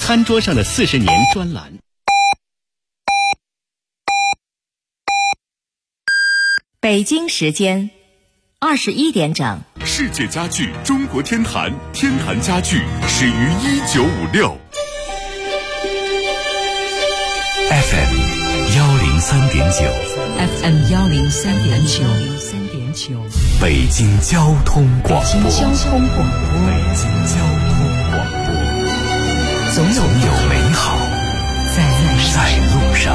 餐桌上的40年专栏。 北京时间21点整。 世界家具中国天坛，天坛家具始于1956。 FM 103.9 FM 103.9 北京交通广播。 北京交通广播。总有美好在路上。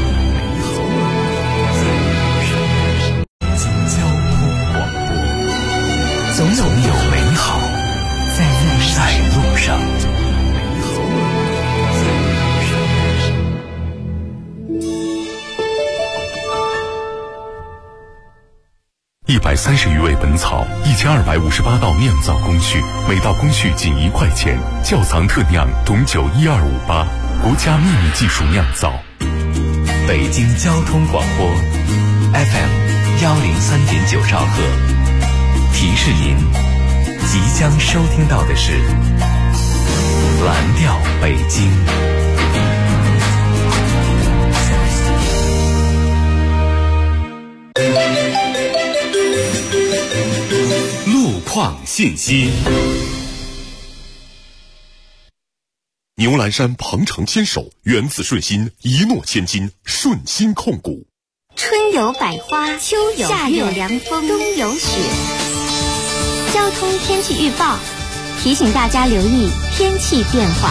北京交通广播。 总有美好在路上。130余味本草，1258道酿造工序，每道工序仅1块钱。窖藏特酿董酒12588，国家秘密技术酿造。北京交通广播 FM 103.9兆赫。提示您，即将收听到的是蓝调北京。 路况信息。牛栏山鹏程牵手，缘自顺心，一诺千金，顺心控股。 春有百花，秋有夏有凉风，冬有雪。交通天气预报提醒大家留意天气变化。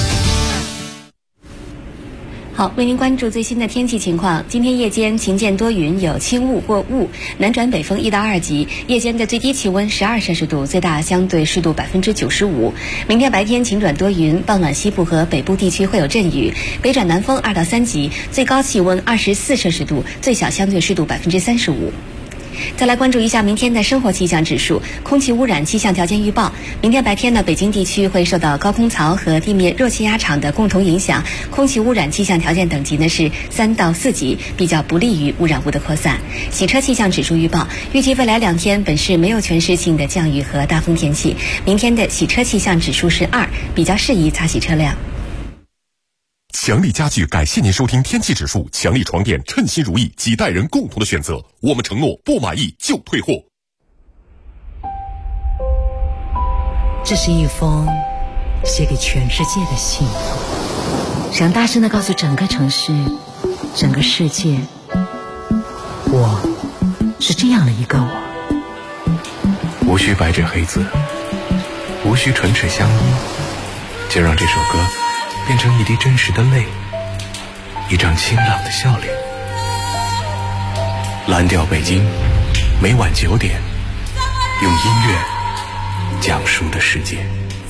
好，为您关注最新的天气情况。今天夜间晴间多云，有轻雾或雾，南转北风1到2级。夜间的最低气温12摄氏度，最大相对湿度95%。明天白天晴转多云，傍晚西部和北部地区会有阵雨，北转南风2到3级，最高气温24摄氏度，最小相对湿度35%。再来关注一下明天的生活气象指数。空气污染气象条件预报，明天白天呢，北京地区会受到高空槽和地面热气压场的共同影响，空气污染气象条件等级呢是3到4级，比较不利于污染物的扩散。洗车气象指数预报，预计未来2天本市没有全市性的降雨和大风天气，明天的洗车气象指数是2，比较适宜擦洗车辆。 强力家具感谢您收听天气指数，强力床垫称心如意，几代人共同的选择，我们承诺不满意就退货。 这是一封写给全世界的信，想大声地告诉整个城市，整个世界，我是这样的一个我。 无需白纸黑字，无需唇齿相依，就让这首歌变成一滴真实的泪，一张清朗的笑脸。蓝调北京，每晚9点，用音乐讲述的世界。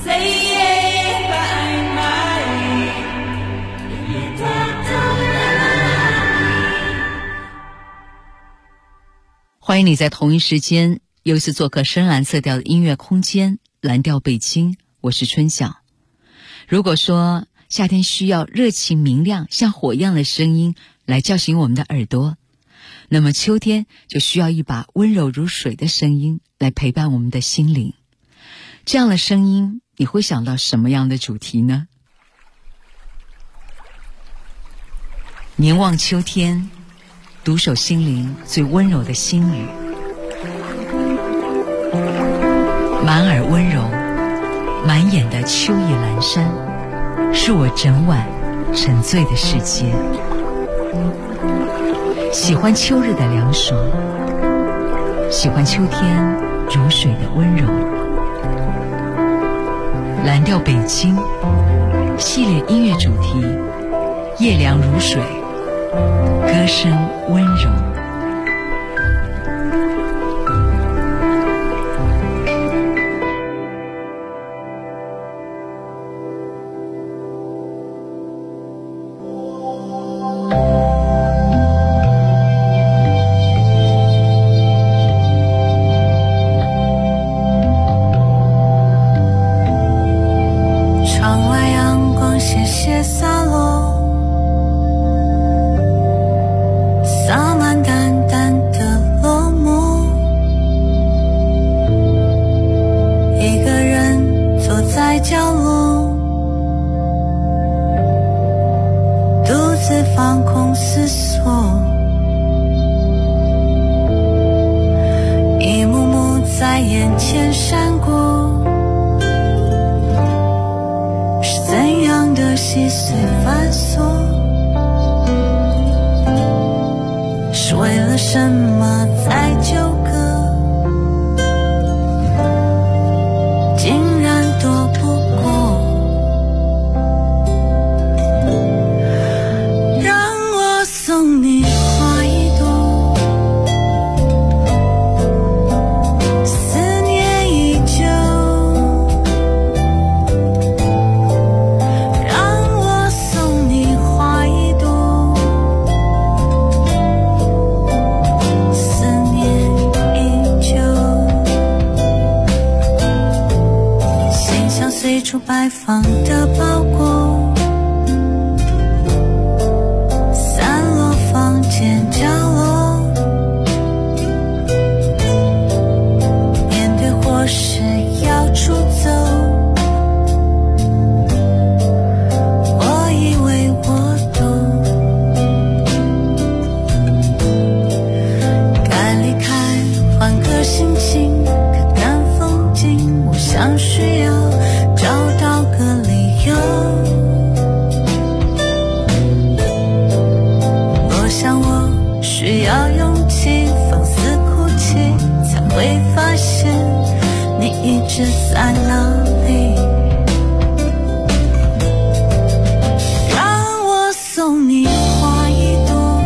欢迎你在同一时间又一次做客深蓝色调的音乐空间，蓝调北京，我是春晓。如果说夏天需要热情明亮像火一样的声音来叫醒我们的耳朵，那么秋天就需要一把温柔如水的声音来陪伴我们的心灵。这样的声音，你会想到什么样的主题呢？凝望秋天，独守心灵最温柔的心语。满耳温柔，满眼的秋意阑珊，是我整晚沉醉的世界。喜欢秋日的凉爽，喜欢秋天如水的温柔。蓝调北京系列音乐主题，夜凉如水，歌声温柔。 洒满的放空思索，一幕幕在眼前闪过，是怎样的细碎繁琐，是为了什么在纠葛，竟然躲不过。让我送你花一朵，思念依旧。让我送你花一朵，思念依旧。心像随处摆放的包裹，散落房间角落，面对或是要出走，我以为我懂，该离开换个心情，看看风景，我想需要找到个理由。我想我需要勇气，放肆哭泣，才会发现你一直在哪里。让我送你花一朵，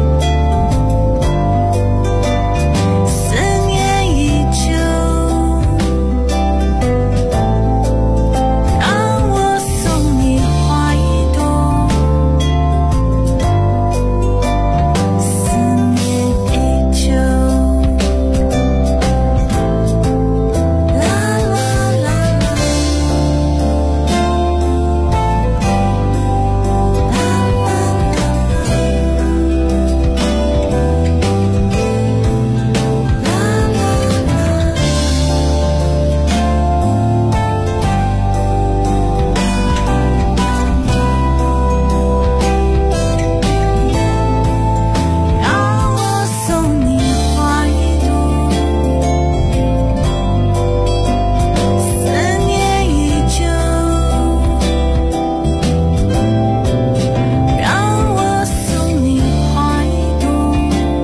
思念依旧。让我送你花一朵，思念依旧。啦啦啦啦，让我送你花一朵，思念依旧。让我送你花一朵。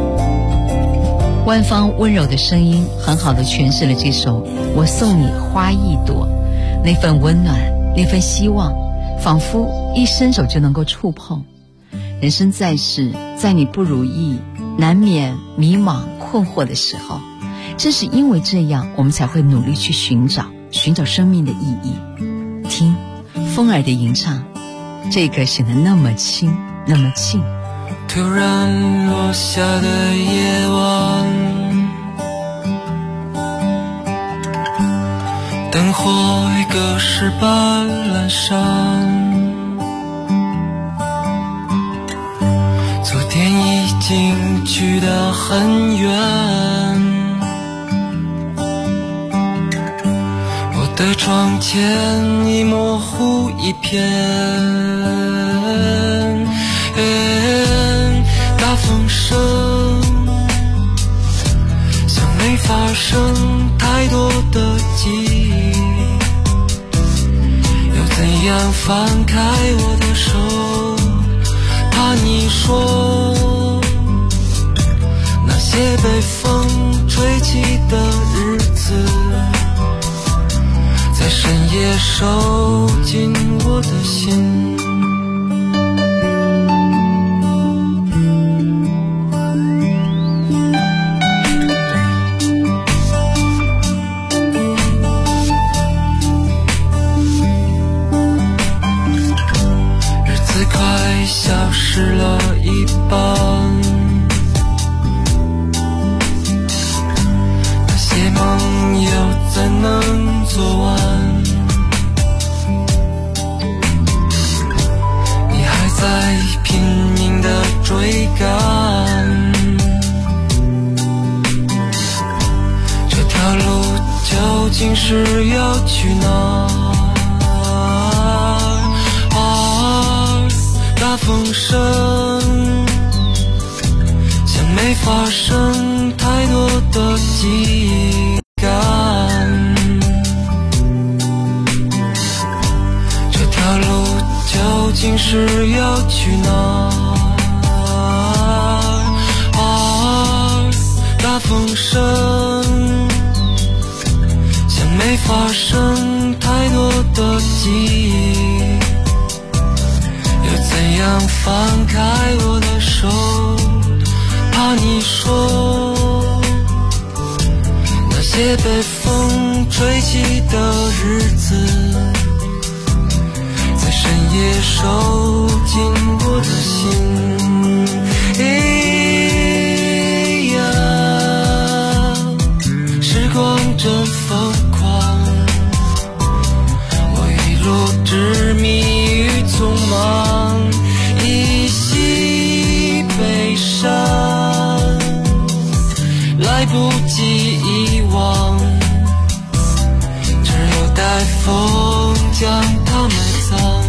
官方温柔的声音很好的诠释了这首《我送你花一朵》，那份温暖，那份希望，仿佛一伸手就能够触碰。人生在世，在你不如意、难免迷茫、困惑的时候，正是因为这样，我们才会努力去寻找生命的意义。听风儿的吟唱，这个显得那么轻，那么近。 突然落下的夜晚，灯火已隔世般阑珊，昨天已经去得很远，我的窗前已模糊一片。大风声像没发生太多的记忆，要怎样放开我的手，怕你说那些被风吹起的日子，在深夜收进我的心。消失了一半，那些梦又怎能做完？你还在拼命地追赶，这条路究竟是要去哪？大风声发生太多的记忆感，这条路究竟是要去哪儿？大风声像没发生太多的记忆，又怎样放开我的手，怕你说那些被风吹起的日子，在深夜收进我的心。时光真疯狂，我一路执迷于匆忙，一袭悲伤，来不及遗忘，只有待风将它埋葬。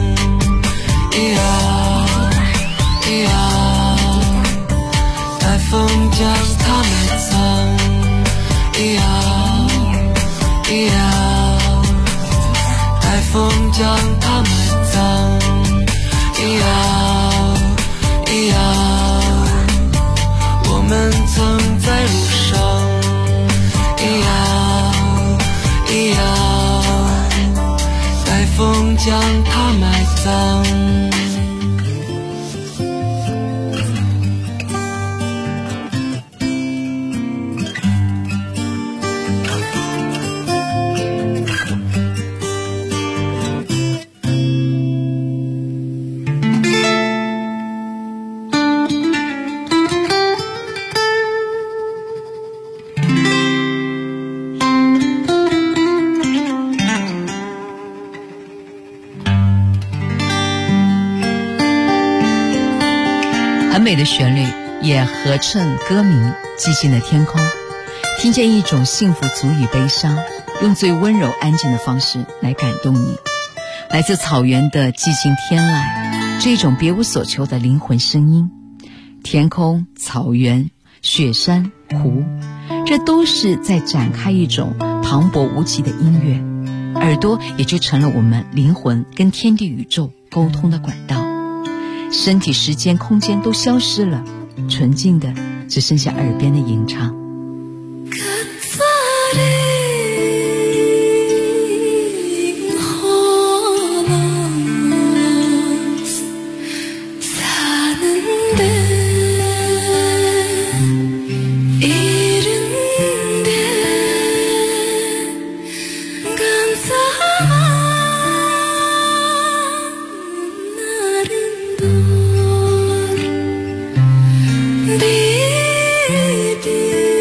待风将它埋葬。待风将它埋葬。我们曾在路上。待风将它埋葬。 很美的旋律，也合衬歌名寂静的天空，听见一种幸福足以悲伤，用最温柔安静的方式来感动你。来自草原的寂静天籁，这种别无所求的灵魂声音，天空、草原、雪山、湖，这都是在展开一种磅礴无极的音乐，耳朵也就成了我们灵魂跟天地宇宙沟通的管道。身体、时间、空间都消失了，纯净的只剩下耳边的吟唱。 Baby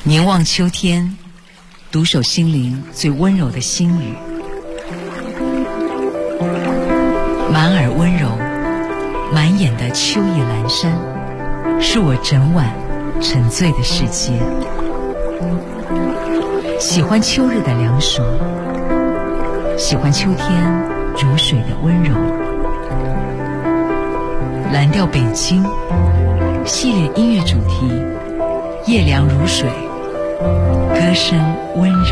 凝望秋天，独守心灵最温柔的心语。满耳温柔，满眼的秋意阑珊，是我整晚沉醉的世界。喜欢秋日的凉爽，喜欢秋天如水的温柔。蓝调北京系列音乐主题，夜凉如水，歌声温柔。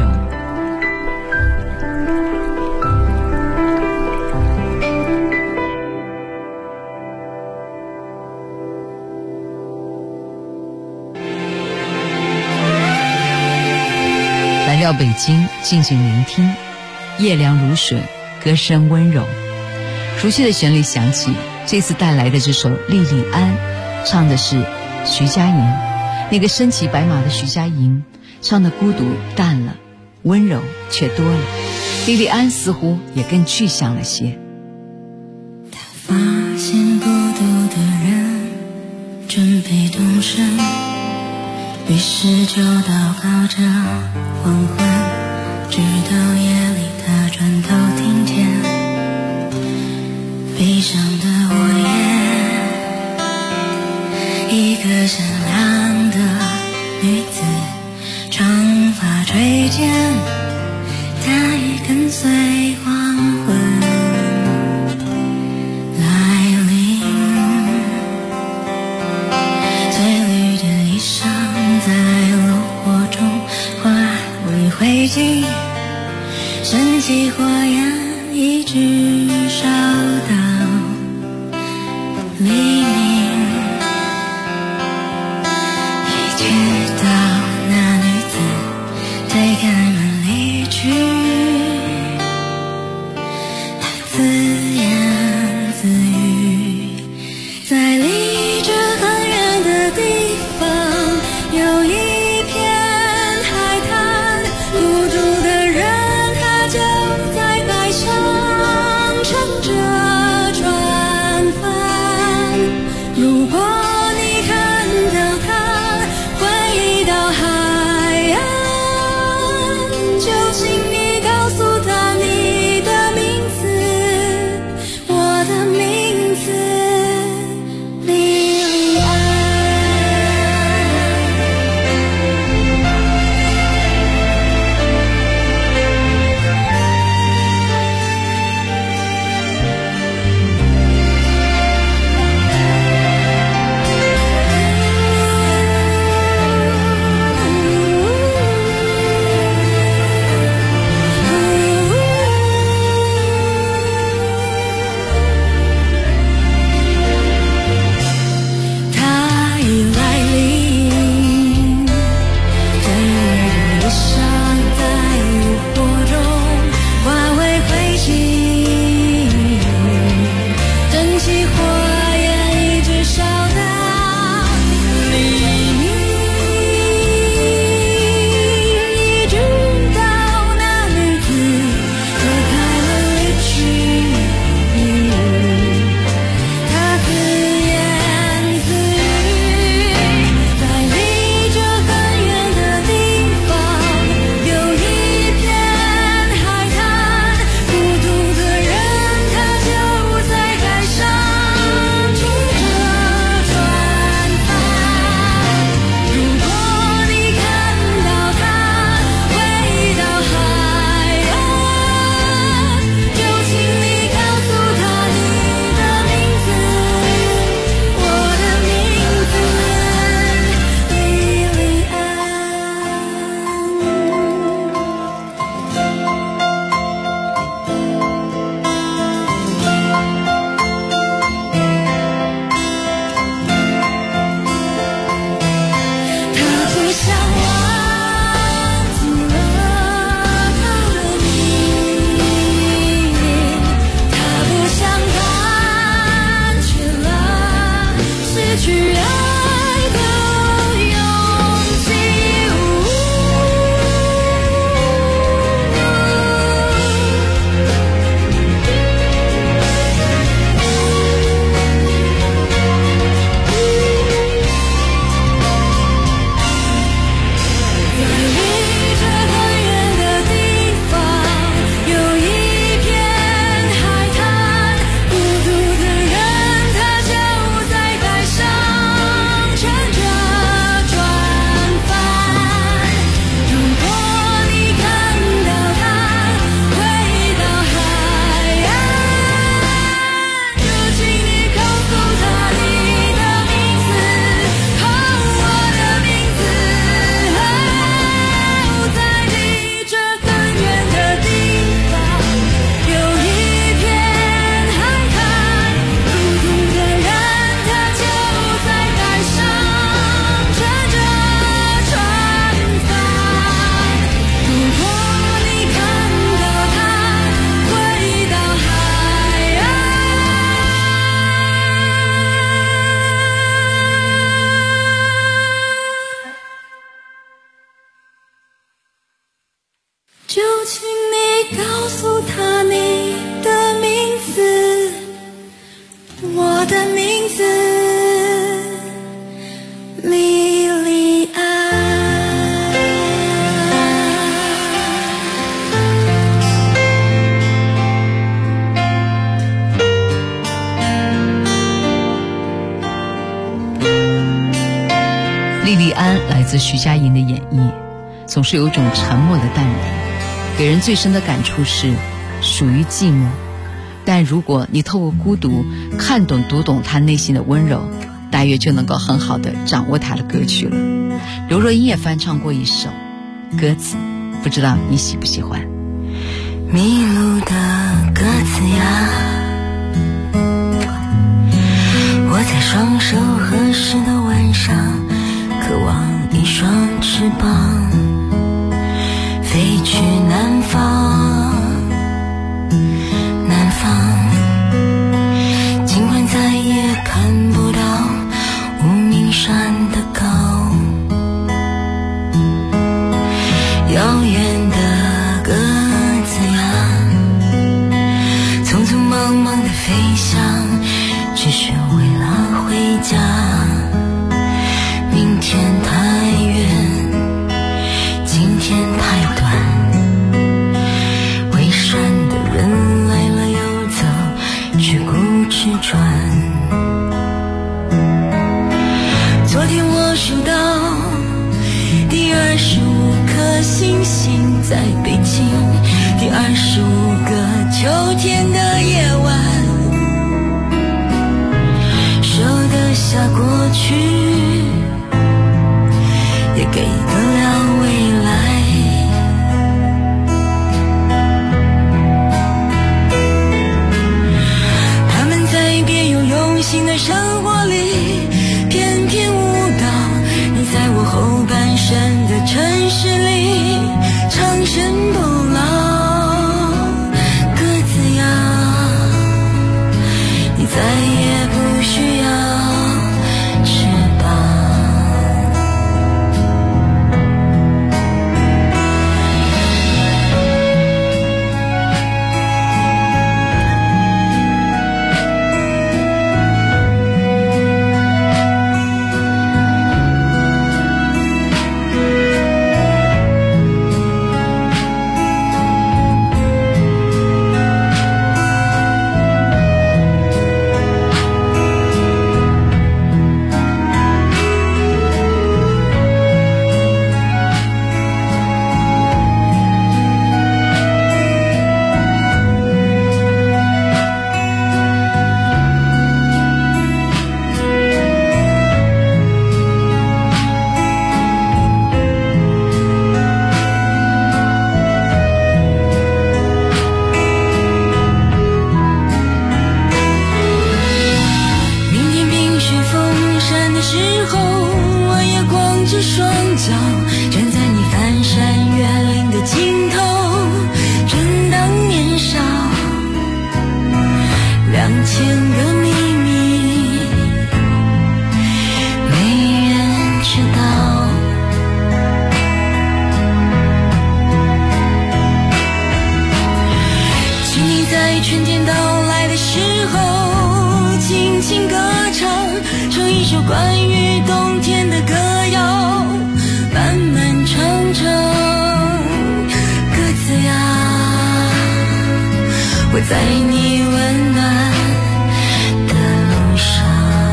蓝调北京，静静聆听，夜凉如水，歌声温柔。熟悉的旋律响起，这次带来的这首《莉莉安》，唱的是徐佳莹，那个身骑白马的徐佳莹，唱的孤独淡了，温柔却多了。莉莉安似乎也更具象了些。 他发现孤独的人准备动身，于是就祷告着黄昏，直到夜里他转头听见悲伤的午夜，一个善良的女子，长发垂肩，她已跟随黄昏来临，翠绿的衣裳在炉火中化为灰烬，升起火焰一直烧到黎明，一直到那女子推开门离去，她自言自语，在离这很远的地方有一片海滩，孤独的人他就在海上乘着船帆，如果你看到他回到海岸，就请你告诉他你的名字，我的名字莉莉安。它已来临，翠绿的衣裳在炉火中化为灰烬，蒸汽火焰一直烧到黎明，一直到那女子推开了离去，她自言自语，在离这很远的地方有一片海滩，孤独的人他就在海上乘着船帆，如果你看到他回到海岸，就请你告诉他你的名字，我的名字莉莉安。他不像忘记了他的名，他不像断绝了失去爱的勇气。 请你告诉他你的名字，我的名字莉莉安。 莉莉安来自徐佳莹的演绎，总是有一种沉默的淡然，给人最深的感触是属于寂寞。但如果你透过孤独看懂读懂他内心的温柔，大约就能够很好的掌握他的歌曲了。刘若英也翻唱过一首歌词，不知道你喜不喜欢。 迷路的鸽子呀，我在双手合十的晚上，渴望一双翅膀，飞去南方，南方。尽管再也看不到无名山的高，遥远的鸽子呀，匆匆忙忙的飞翔，只是为了回家。明天太远，今天太短，围山的人来了又走，去故纸转。昨天我数到第25颗星星在北京，第25个秋天的夜晚，舍得下过去，也给得了未来。他们在别有用心的生活里翩翩舞蹈，你在我后半生的城市里长生不老。鸽子呀，你再也不需要翅膀。我在你温暖的路上。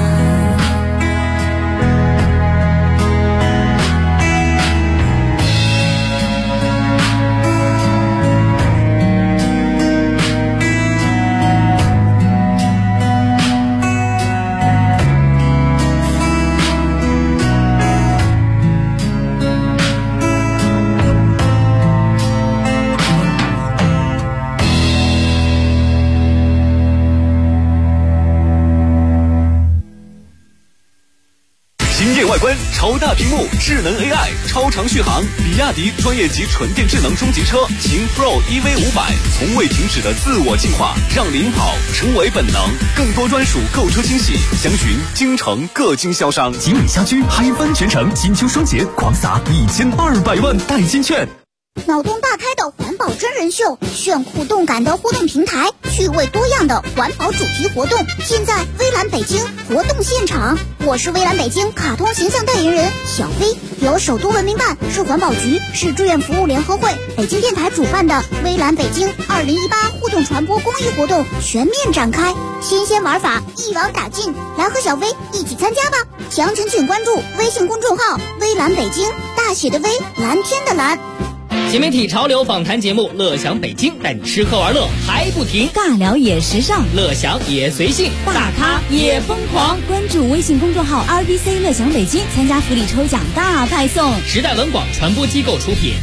外观超大屏幕，智能 AI， 超长续航，比亚迪专业级纯电智能中级车秦 Pro EV500，从未停止的自我进化，让领跑成为本能。更多专属购车惊喜，详询京城各经销商。 锦里家居嗨翻全城，金秋双节狂撒1200万代金券。 脑洞大开的环保真人秀，炫酷动感的互动平台，趣味多样的环保主题活动，现在微蓝北京活动现场。我是微蓝北京卡通形象代言人小飞，由首都文明办、市环保局、市志愿服务联合会、北京电台主办的微蓝北京2018互动传播公益活动全面展开，新鲜玩法一网打尽，来和小飞一起参加吧！详情请关注微信公众号微蓝北京，大写的微，蓝天的蓝。 新媒体潮流访谈节目《乐享北京》，带你吃喝玩乐还不停， 尬聊也时尚， 乐享也随性， 大咖也疯狂。关注微信公众号 RBC 乐享北京，参加福利抽奖大派送。 时代文广传播机构出品。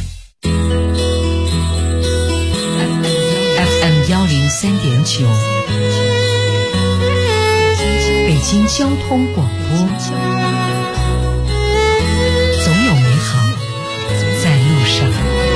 FM 103.9，北京交通广播。总有美好在路上。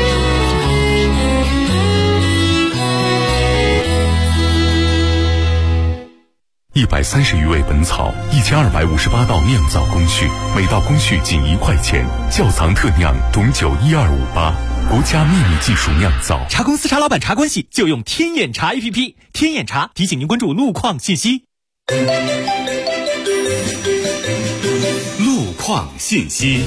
130余味本草，1258道酿造工序，每道工序仅1块钱。窖藏特酿董酒12588，国家秘密技术酿造。 茶公司茶老板茶关系就用天眼茶 APP， 天眼茶提醒您关注路况信息。 路况信息。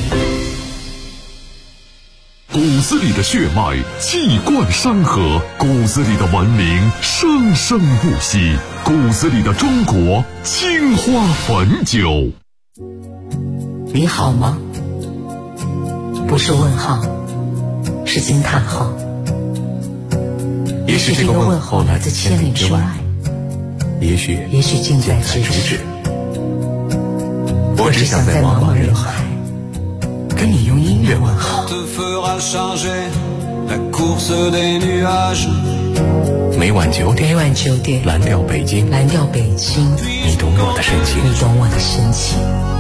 骨子里的血脉气贯山河，骨子里的文明生生不息，骨子里的中国青花汾酒。 你好吗？不是问号，是惊叹号。 也许这个问候来自千里之外，也许近在咫尺。我只想在茫茫人海跟你用音乐问好。每晚9点，蓝调北京，你懂我的深情。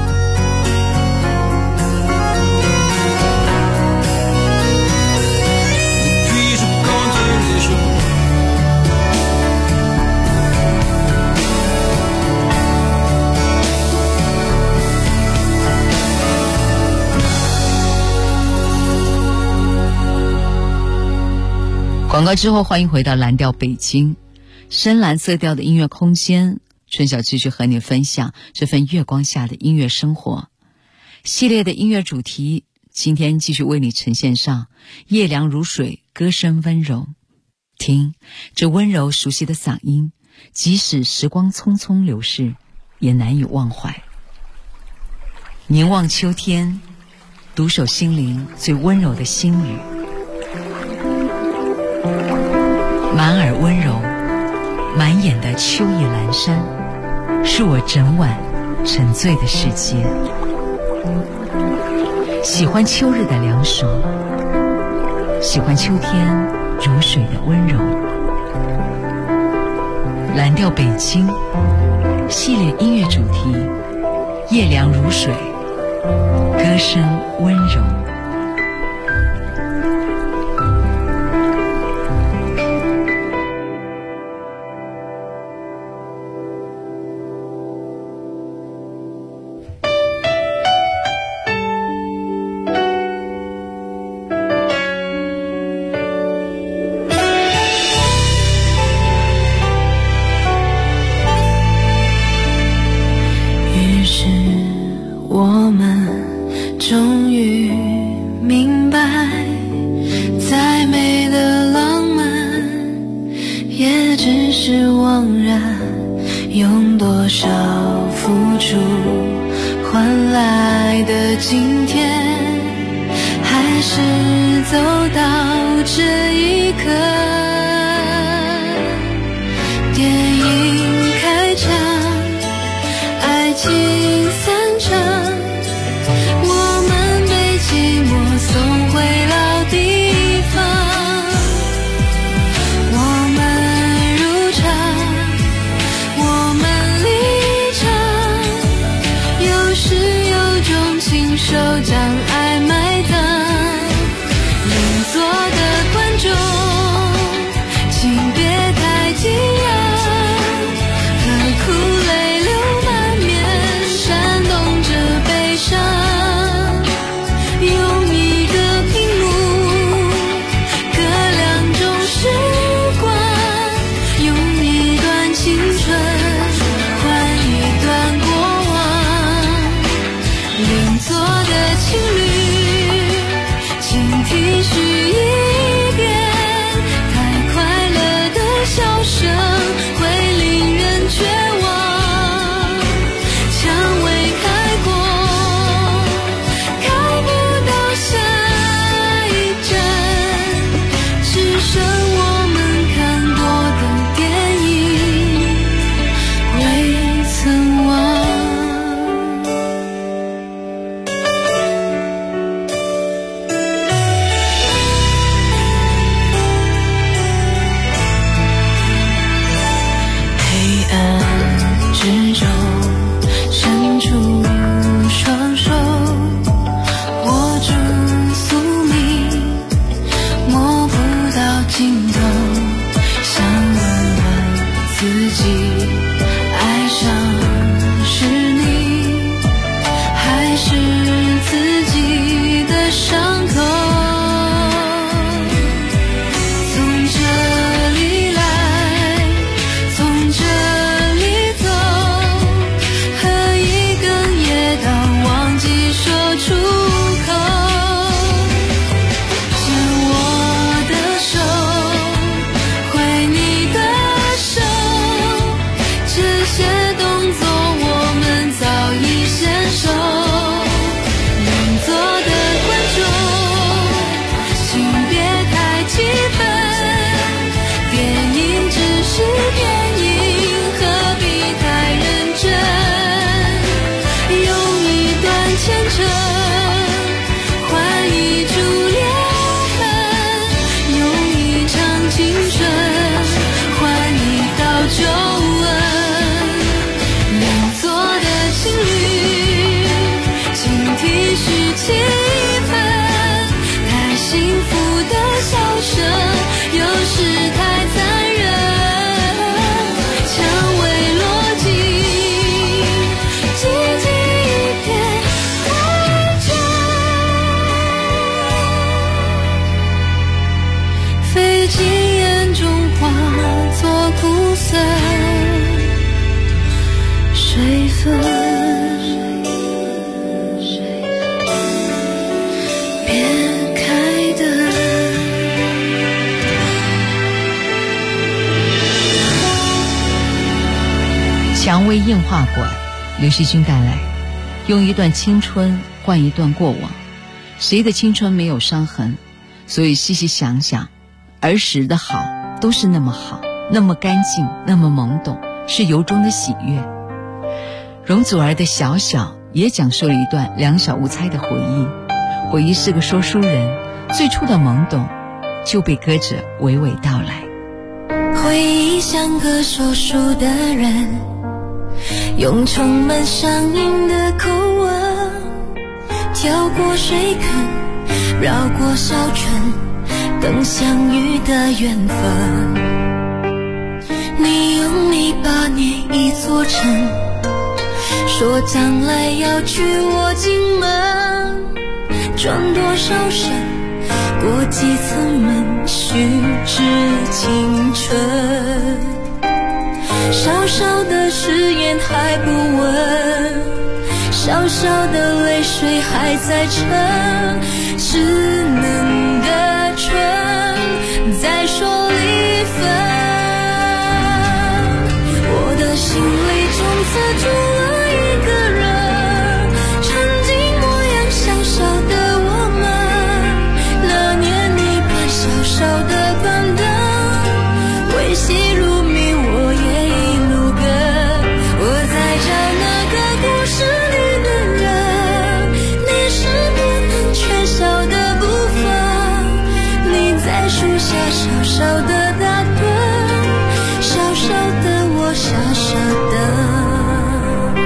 广告之后，欢迎回到蓝调北京，深蓝色调的音乐空间。春晓继续和你分享这份月光下的音乐生活系列的音乐主题。今天继续为你呈现上夜凉如水，歌声温柔。听这温柔熟悉的嗓音，即使时光匆匆流逝，也难以忘怀。凝望秋天，独守心灵最温柔的心语。满耳温柔，满眼的秋意阑珊，是我整晚沉醉的世界。喜欢秋日的凉爽，喜欢秋天如水的温柔。蓝调北京系列音乐主题，夜凉如水，歌声温柔。 将爱埋葬，邻座的观众。 座的情侣，请听续一遍，太快乐的笑声会令人绝望，蔷薇开过，开不到下一站，只剩我们看过的电影未曾忘。之中伸出双手，握住宿命，摸不到尽头，想问问自己，爱上是你还是自己的伤口？从这里来，从这里走，喝一根夜到忘记说出口，牵我的手，挥你的手，这些动作我们早已娴熟。邻座的观众，请别太气愤，电影只是电影，何必太认真？用一段虔诚换一株裂痕，用一场青春换一道皱纹。邻座的情侣，请体恤气氛，太幸福的笑声有时太残忍，蔷薇落尽，寂静一片太久，飞进眼中化作苦涩水分，别开灯。 蔷薇映画馆，刘惜君带来，用一段青春换一段过往。谁的青春没有伤痕？所以细细想想，儿时的好都是那么好，那么干净，那么懵懂，是由衷的喜悦。容祖儿的小小也讲述了一段两小无猜的回忆。回忆是个说书人，最初的懵懂就被歌者娓娓道来。 回忆像个说书的人，用充满乡音的口吻，跳过水坑，绕过小村，等相遇的缘分。你用泥巴捏一座城，说将来要娶我进门，转多少身，过几层门，虚掷青春。小小的誓言还不稳，小小的泪水还在撑，稚嫩的唇再说离分。我的心里从此住了一个人，曾经模样小小的我们，那年你伴小小的板凳，维系如谜我也一路跟。我在找那个故事里的人，你是不能缺少的部分。你在树下小小的打盹，小小的我傻傻的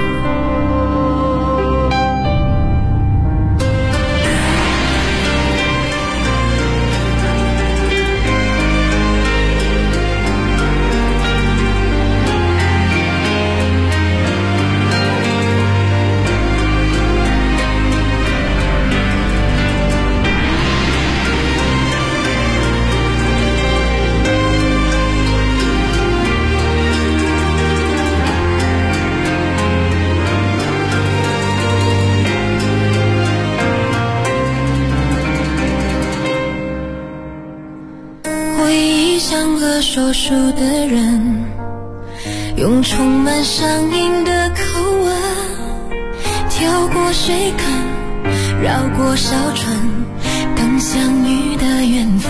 说书的人，用充满乡音的口吻，跳过水坑，绕过小船，等相遇的缘分。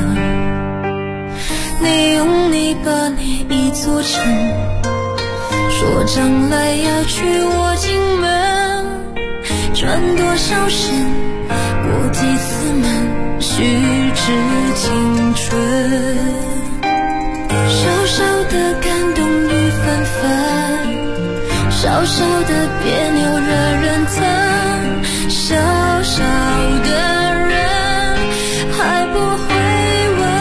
你用泥巴捏一座城，说将来要娶我进门，转多少身，过几次门，虚掷青春。小小的感动雨纷纷，小小的别扭惹人疼，小小的人还不会问。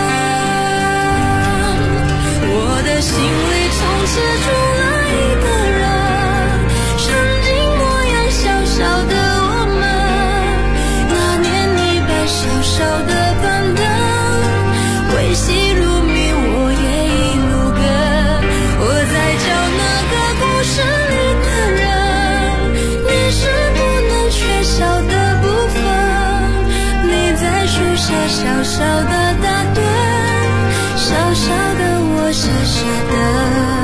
我的心里从此住了一个人，曾经模样小小的我们，那年你摆小小的板凳，维系如谜我也一路跟。我在讲那个故事里的人，你是不能缺少的部分。你在树下小小的打盹，小小的我傻傻的。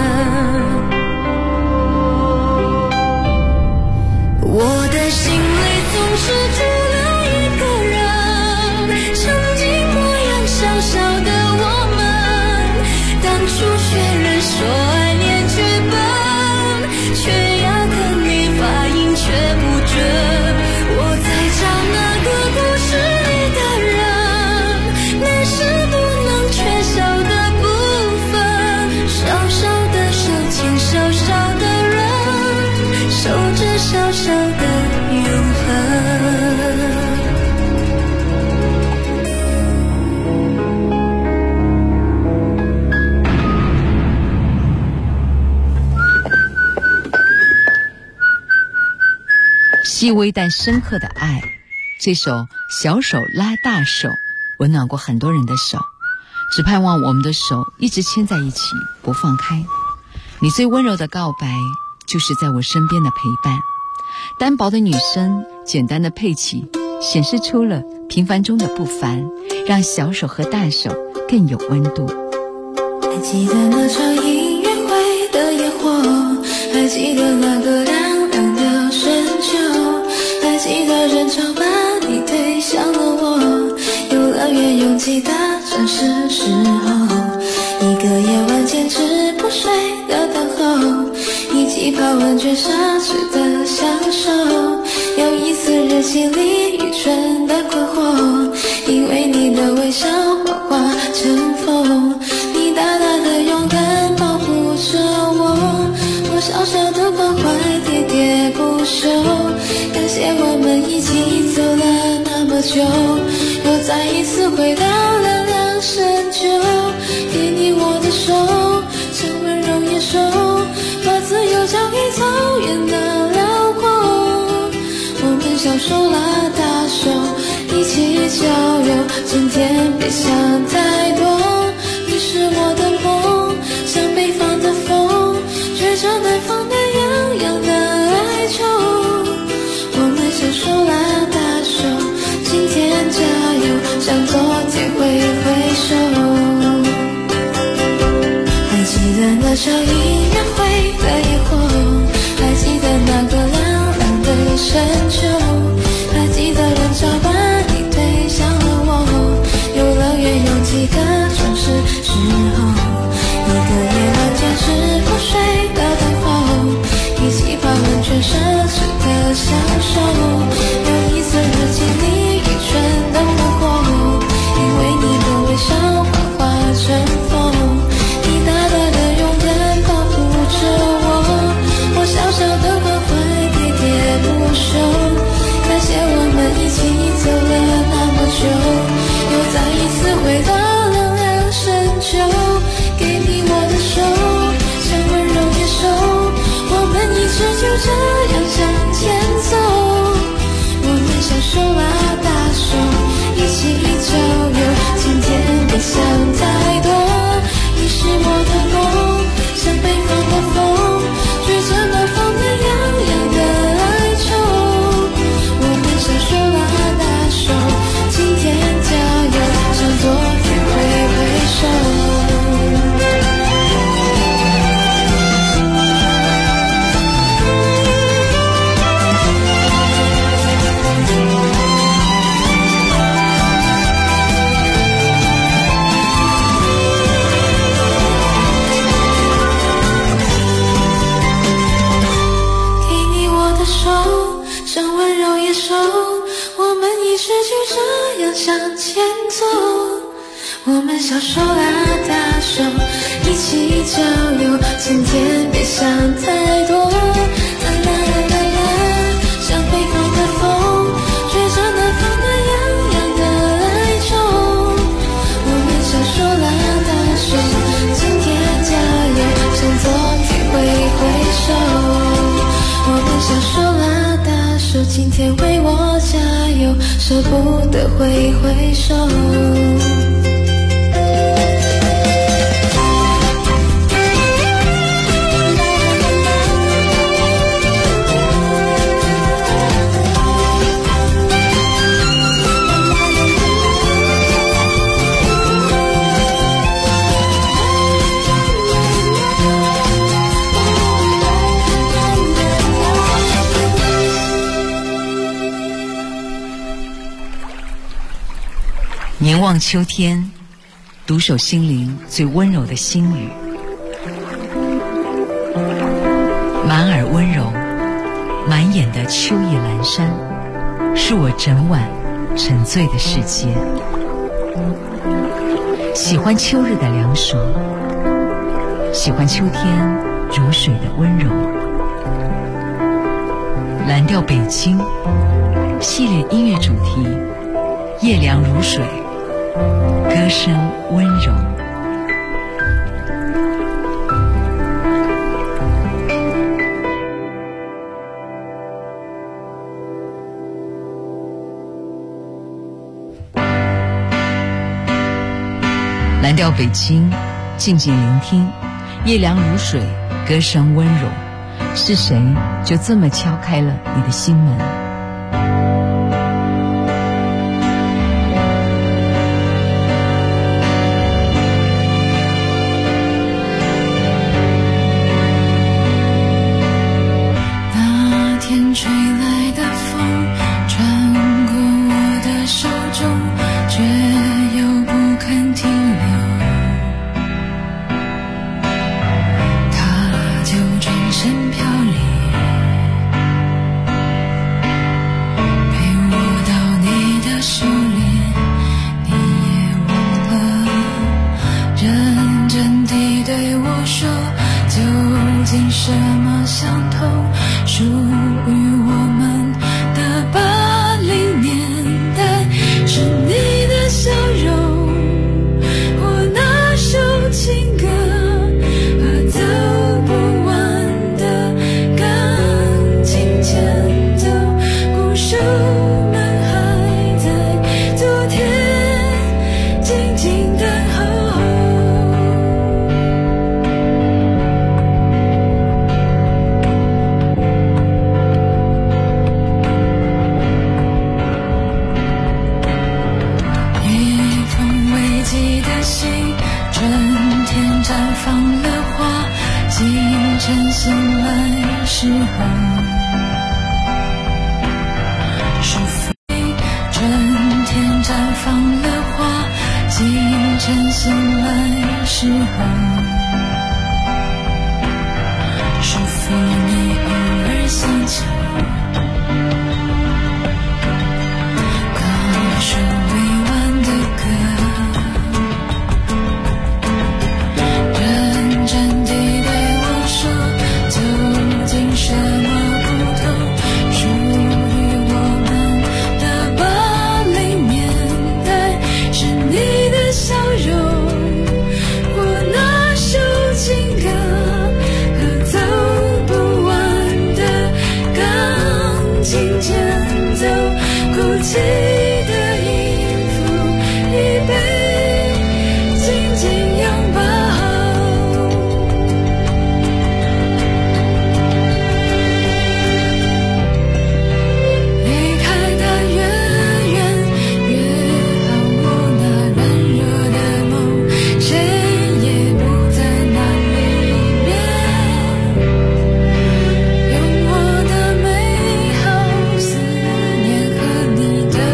我的心里总是住了一个人，曾经模样小小的我们，当初却人说爱恋剧本，却要跟你发音却不准。我在讲那个故事里的人，你是不能缺少的部分。小小的手牵小小的人，守着小小的永恒。 细微但深刻的爱，这首小手拉大手温暖过很多人的手，只盼望我们的手一直牵在一起不放开。你最温柔的告白就是在我身边的陪伴。单薄的女声，简单的配器，显示出了平凡中的不凡，让小手和大手更有温度。 还记得那场音乐会的烟火，还记得那个凉凉的深秋，还记得人潮把你推向了我，游乐园拥挤的城市时候，一个夜晚坚持不睡的等候，一起泡温泉奢侈的享受，有一次日记里愚蠢的困惑，因为你的微笑幻化成风，你大大的勇敢保护着我，我小小的关怀喋喋不休，感谢我们一起走了那么久，又再一次回到凉凉深秋，给你我的手，像温柔野兽，把自由交给草原的辽阔，我们小手拉大手，一起郊游，今天别想太多，你是我的梦，像北方的风，吹着南方的洋洋的哀愁，我们小手拉大手，今天加油，向昨天挥挥手。还记得那场音乐会的烟火，还记得那个凉凉的深秋，还记得人潮把你推向了我，游乐园拥挤的城市时候，一个夜晚坚持不睡的等候，一起泡温泉奢侈的享受，有一次日记里愚蠢的困惑，因为你的微笑幻化成风，你大大的勇敢保护着我，我小小的关怀喋喋不休，感谢我们一起走了那么久，又再一次回到凉凉深秋，给你我的手，像温柔野兽，我们一直就这样向前走，我们小手拉大手，一起郊游，今天别想太多，你是我的梦，像北方的风，吹着南方的洋洋的哀愁，我们小手拉大手，今天加油，向昨天手，我们一直就这样向前走。我们小手拉大手，一起郊游，今天别想太多。啦啦啦啦，像北方的风，吹着南方暖洋洋的哀愁。我们小手拉大手，今天加油，向昨天挥挥手。我们小手拉大手，今天为我加油，舍不得挥挥手。 凝望秋天，独守心灵最温柔的心语。满耳温柔，满眼的秋意阑珊，是我整晚沉醉的世界。喜欢秋日的凉爽，喜欢秋天如水的温柔。蓝调北京系列音乐主题，夜凉如水，歌声温柔。蓝调北京，静静聆听，夜凉如水，歌声温柔。是谁就这么敲开了你的心门？ 吹来的风穿过我的手中，却又不肯停留。它就转身飘离，陪我到你的手里，你也忘了认真地对我说，究竟什么相同，属于我们的80年代，是你的笑容，我那首情歌，和走不完的钢琴前奏，故事们还在昨天静静等候。绽放了花，竟成醒来时候，是非春天绽放了花，竟成醒来时候，是否你偶尔想起那首未完的歌，什么不同，属于我们的80年代，是你的笑容，我那首情歌，和走不完的钢琴前奏，哭泣的音符已被紧紧拥抱。的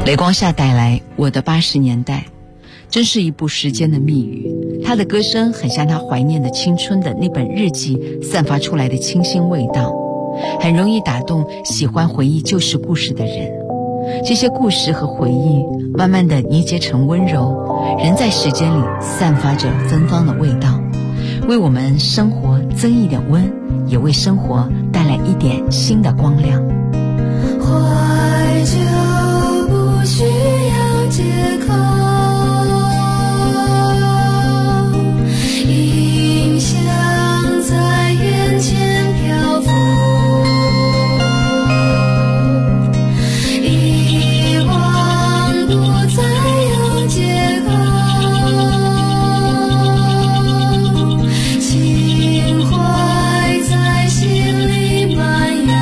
雷光下带来我的80年代，真是一部时间的密语。他的歌声很像他怀念的青春的那本日记散发出来的清新味道，很容易打动喜欢回忆旧时故事的人。这些故事和回忆慢慢地凝结成温柔，人在时间里散发着芬芳的味道，为我们生活增一点温，也为生活带来一点新的光亮。 怀旧不需要借口，印象在眼前漂浮，遗忘不再有借口，情怀在心里漫游。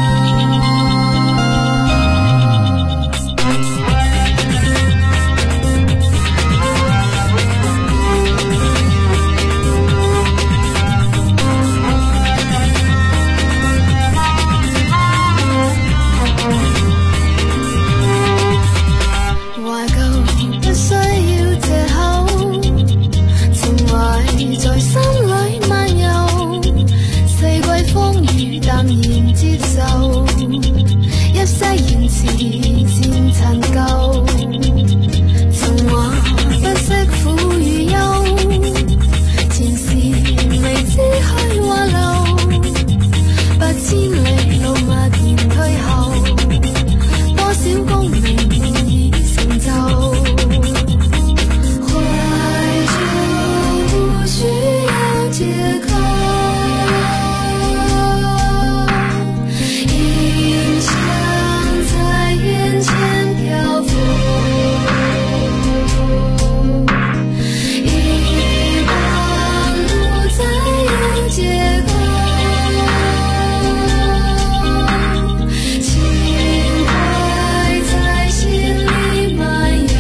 懷舊不需要藉口，情懷在心裏漫遊，四季風雨淡然接受，一些言辭漸陳舊，曾話不識苦與憂，前事未知去或留，百千里路默然退後，多少功名已成就，懷舊不需要借口，印象在眼前漂浮，遺忘不再有借口，情懷在心裡漫遊。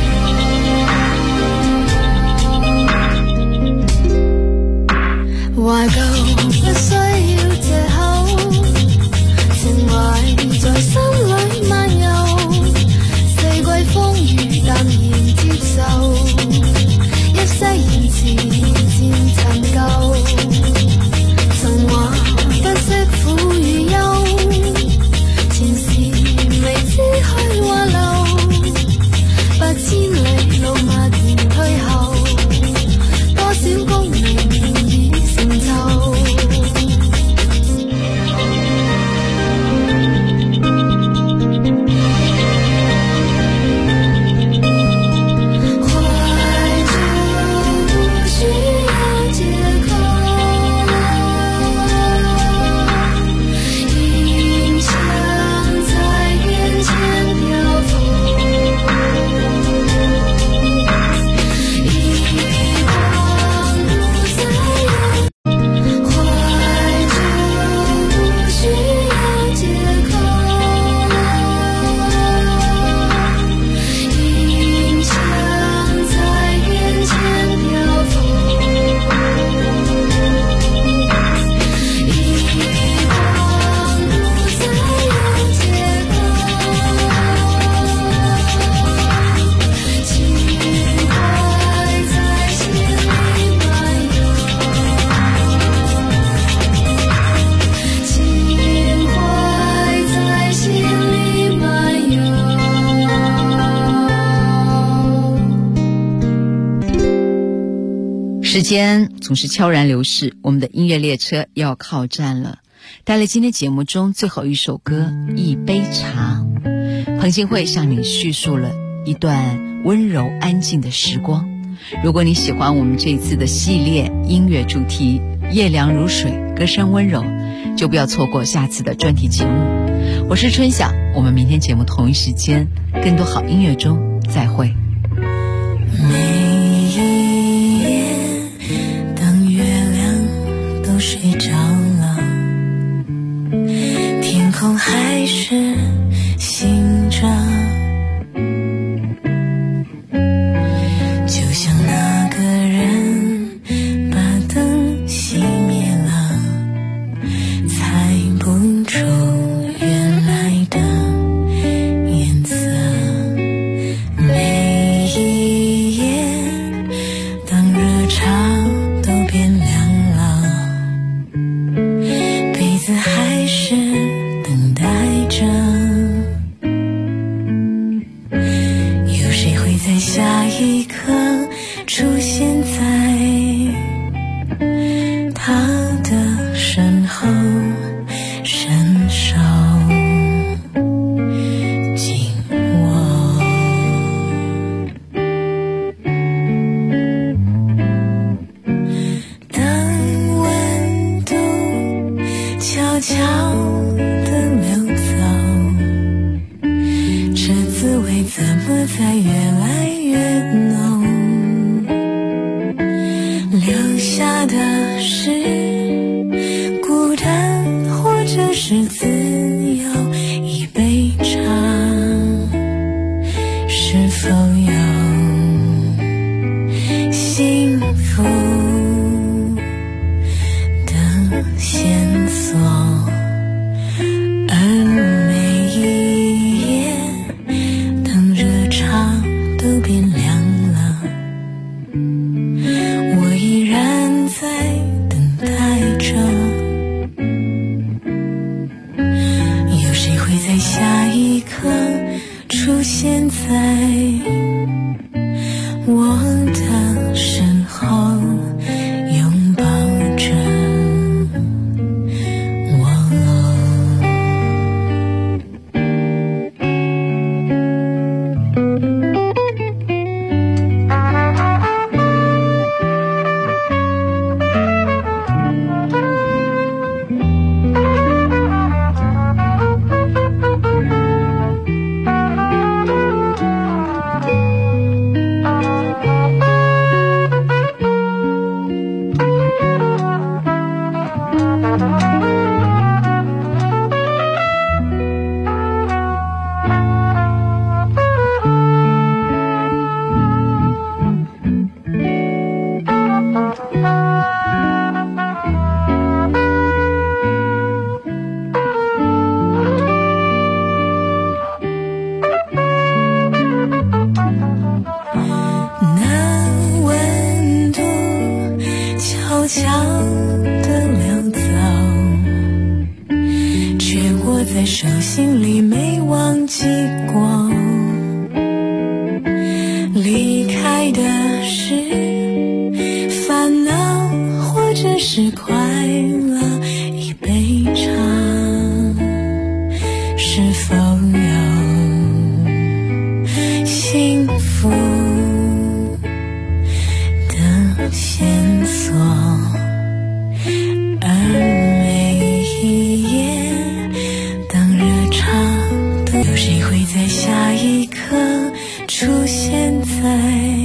懷舊不需要藉口，情懷在心裡漫遊，四季風雨淡然接受，一些言辭漸陳舊，曾話不識苦與憂，前事未知去或留，百千里路默然退後，多少功名已成就。懷舊不需要借口，印象在眼前漂浮，遺忘不再有。懷舊不需要借口，印象在眼前漂浮，遺忘不再有借口，情懷在心裡漫遊，情懷在心裡漫遊。 时间总是悄然流逝，我们的音乐列车要靠站了。带来今天节目中最后一首歌《一杯茶》，彭靖惠向你叙述了一段温柔安静的时光。如果你喜欢我们这一次的系列音乐主题夜凉如水，歌声温柔，就不要错过下次的专题节目。我是春晓，我们明天节目同一时间更多好音乐中再会。 每一夜当月亮都睡着了，天空还是醒着，就像那个人把灯熄灭了，猜不出原来的颜色。 下一刻出现在他的身后，伸手紧握。当温度悄悄地流走，这滋味怎么才越来越浓？留下的是孤单，或者是自由。一杯茶，是否有幸福的线索？而每一夜，当热茶都变凉了，我依然在等待着。有谁会在下一刻出现在我的身后，拥抱着我？那温度悄悄地流走，却握在手心里没忘记过。离开的是烦恼，或者是快乐。一杯茶，是否有幸福的线索？而每一夜，当热茶都有谁会在下一刻出现在